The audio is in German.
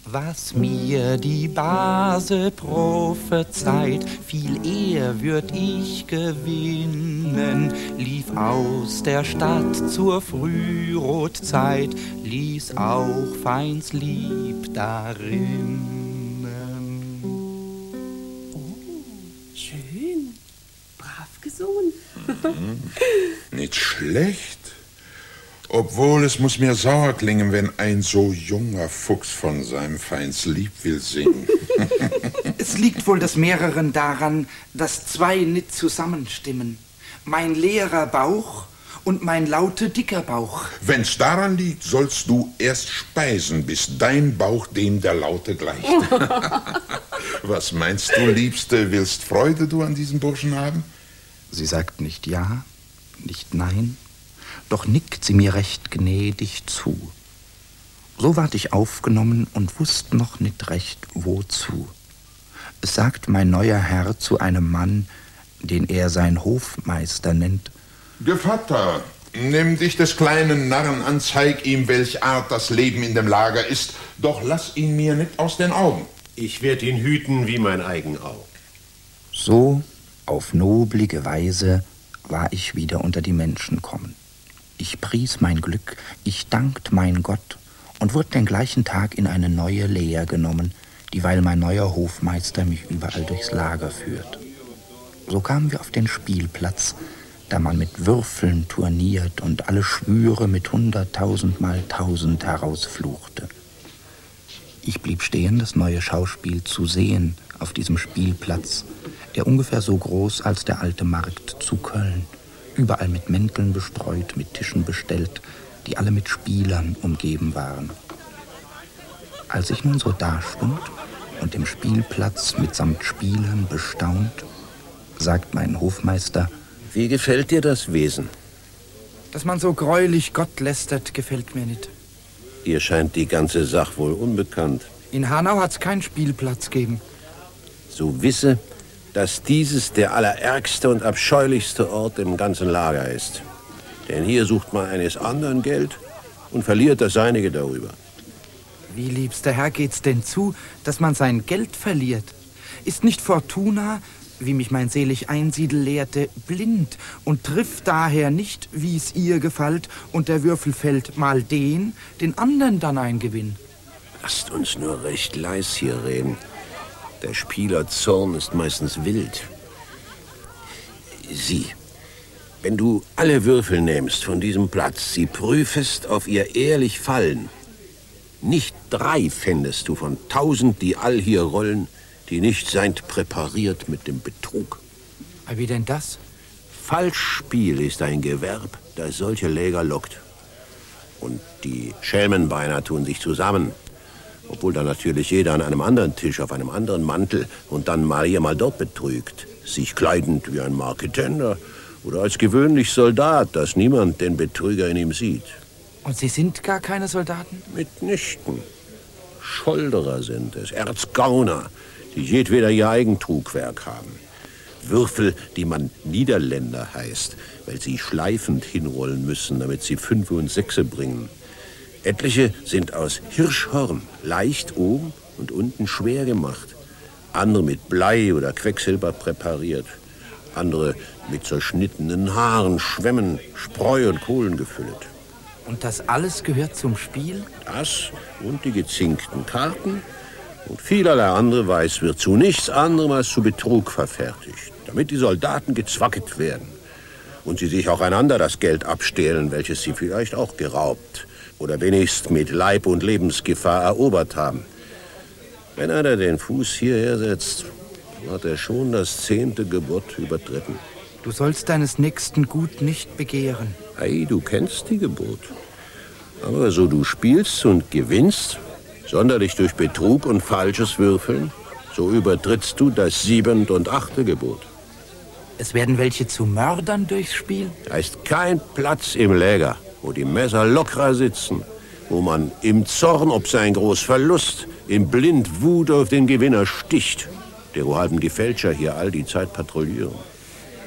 Was mir die Base prophezeit, viel eher würd ich gewinnen, lief aus der Stadt zur Frührotzeit, ließ auch feins Lieb darin. Oh, schön, brav gesungen. Nicht schlecht. Obwohl, es muss mir sauer klingen, wenn ein so junger Fuchs von seinem feins Lieb will singen. Es liegt wohl des Mehreren daran, dass zwei nit zusammenstimmen. Mein leerer Bauch und mein laute dicker Bauch. Wenn's daran liegt, sollst du erst speisen, bis dein Bauch dem der Laute gleicht. Was meinst du, Liebste, willst Freude du an diesem Burschen haben? Sie sagt nicht ja, nicht nein, doch nickt sie mir recht gnädig zu. So ward ich aufgenommen und wusst noch nicht recht, wozu. Es sagt mein neuer Herr zu einem Mann, den er sein Hofmeister nennt: Gevatter, nimm dich des kleinen Narren an, zeig ihm, welch Art das Leben in dem Lager ist, doch lass ihn mir nicht aus den Augen. Ich werd ihn hüten wie mein Eigenau. So, auf noblige Weise, war ich wieder unter die Menschen kommen. Ich pries mein Glück, ich dankt mein Gott und wurde den gleichen Tag in eine neue Lehr genommen, dieweil mein neuer Hofmeister mich überall durchs Lager führt. So kamen wir auf den Spielplatz, da man mit Würfeln turniert und alle Schwüre mit 100.000 mal 1000 herausfluchte. Ich blieb stehen, das neue Schauspiel zu sehen auf diesem Spielplatz, der ungefähr so groß als der alte Markt zu Köln, überall mit Mänteln bestreut, mit Tischen bestellt, die alle mit Spielern umgeben waren. Als ich nun so dastund und dem Spielplatz mitsamt Spielern bestaunt, sagt mein Hofmeister: Wie gefällt dir das Wesen? Dass man so greulich Gott lästert, gefällt mir nicht. Dir scheint die ganze Sache wohl unbekannt. In Hanau hat's keinen Spielplatz gegeben. So wisse, dass dieses der allerärgste und abscheulichste Ort im ganzen Lager ist. Denn hier sucht man eines anderen Geld und verliert das Seinige darüber. Wie, liebster Herr, geht's denn zu, dass man sein Geld verliert? Ist nicht Fortuna, wie mich mein selig Einsiedel lehrte, blind und trifft daher nicht, wie's ihr gefällt, und der Würfel fällt mal den anderen dann ein Gewinn? Lasst uns nur recht leis hier reden. Der Spielerzorn ist meistens wild. Sieh, wenn du alle Würfel nimmst von diesem Platz, sie prüfest auf ihr ehrlich Fallen, nicht 3 fändest du von 1000, die all hier rollen, die nicht seind präpariert mit dem Betrug. Aber wie denn das? Falschspiel ist ein Gewerb, das solche Läger lockt. Und die Schelmenbeiner tun sich zusammen. Obwohl dann natürlich jeder an einem anderen Tisch, auf einem anderen Mantel und dann mal hier, mal dort betrügt. Sich kleidend wie ein Marketender oder als gewöhnlich Soldat, dass niemand den Betrüger in ihm sieht. Und Sie sind gar keine Soldaten? Mitnichten. Scholderer sind es, Erzgauner, die jedweder ihr eigen Trugwerk haben. Würfel, die man Niederländer heißt, weil sie schleifend hinrollen müssen, damit sie 5 und 6 bringen. Etliche sind aus Hirschhorn, leicht oben und unten schwer gemacht. Andere mit Blei oder Quecksilber präpariert. Andere mit zerschnittenen Haaren, Schwämmen, Spreu und Kohlen gefüllt. Und das alles gehört zum Spiel? Das und die gezinkten Karten und vielerlei andere Weiß wird zu nichts anderem als zu Betrug verfertigt, damit die Soldaten gezwacket werden und sie sich auch einander das Geld abstehlen, welches sie vielleicht auch geraubt oder wenigstens mit Leib- und Lebensgefahr erobert haben. Wenn einer den Fuß hierher setzt, hat er schon das 10. Gebot übertreten. Du sollst deines nächsten Gut nicht begehren. Ei, du kennst die Gebot. Aber so du spielst und gewinnst, sonderlich durch Betrug und falsches Würfeln, so übertrittst du das 7. und 8. Gebot. Es werden welche zu Mördern durchs Spiel? Da ist kein Platz im Läger, wo die Messer lockerer sitzen, wo man im Zorn ob sein groß Verlust, im Blindwut auf den Gewinner sticht, der wo halben die Fälscher hier all die Zeit patrouillieren.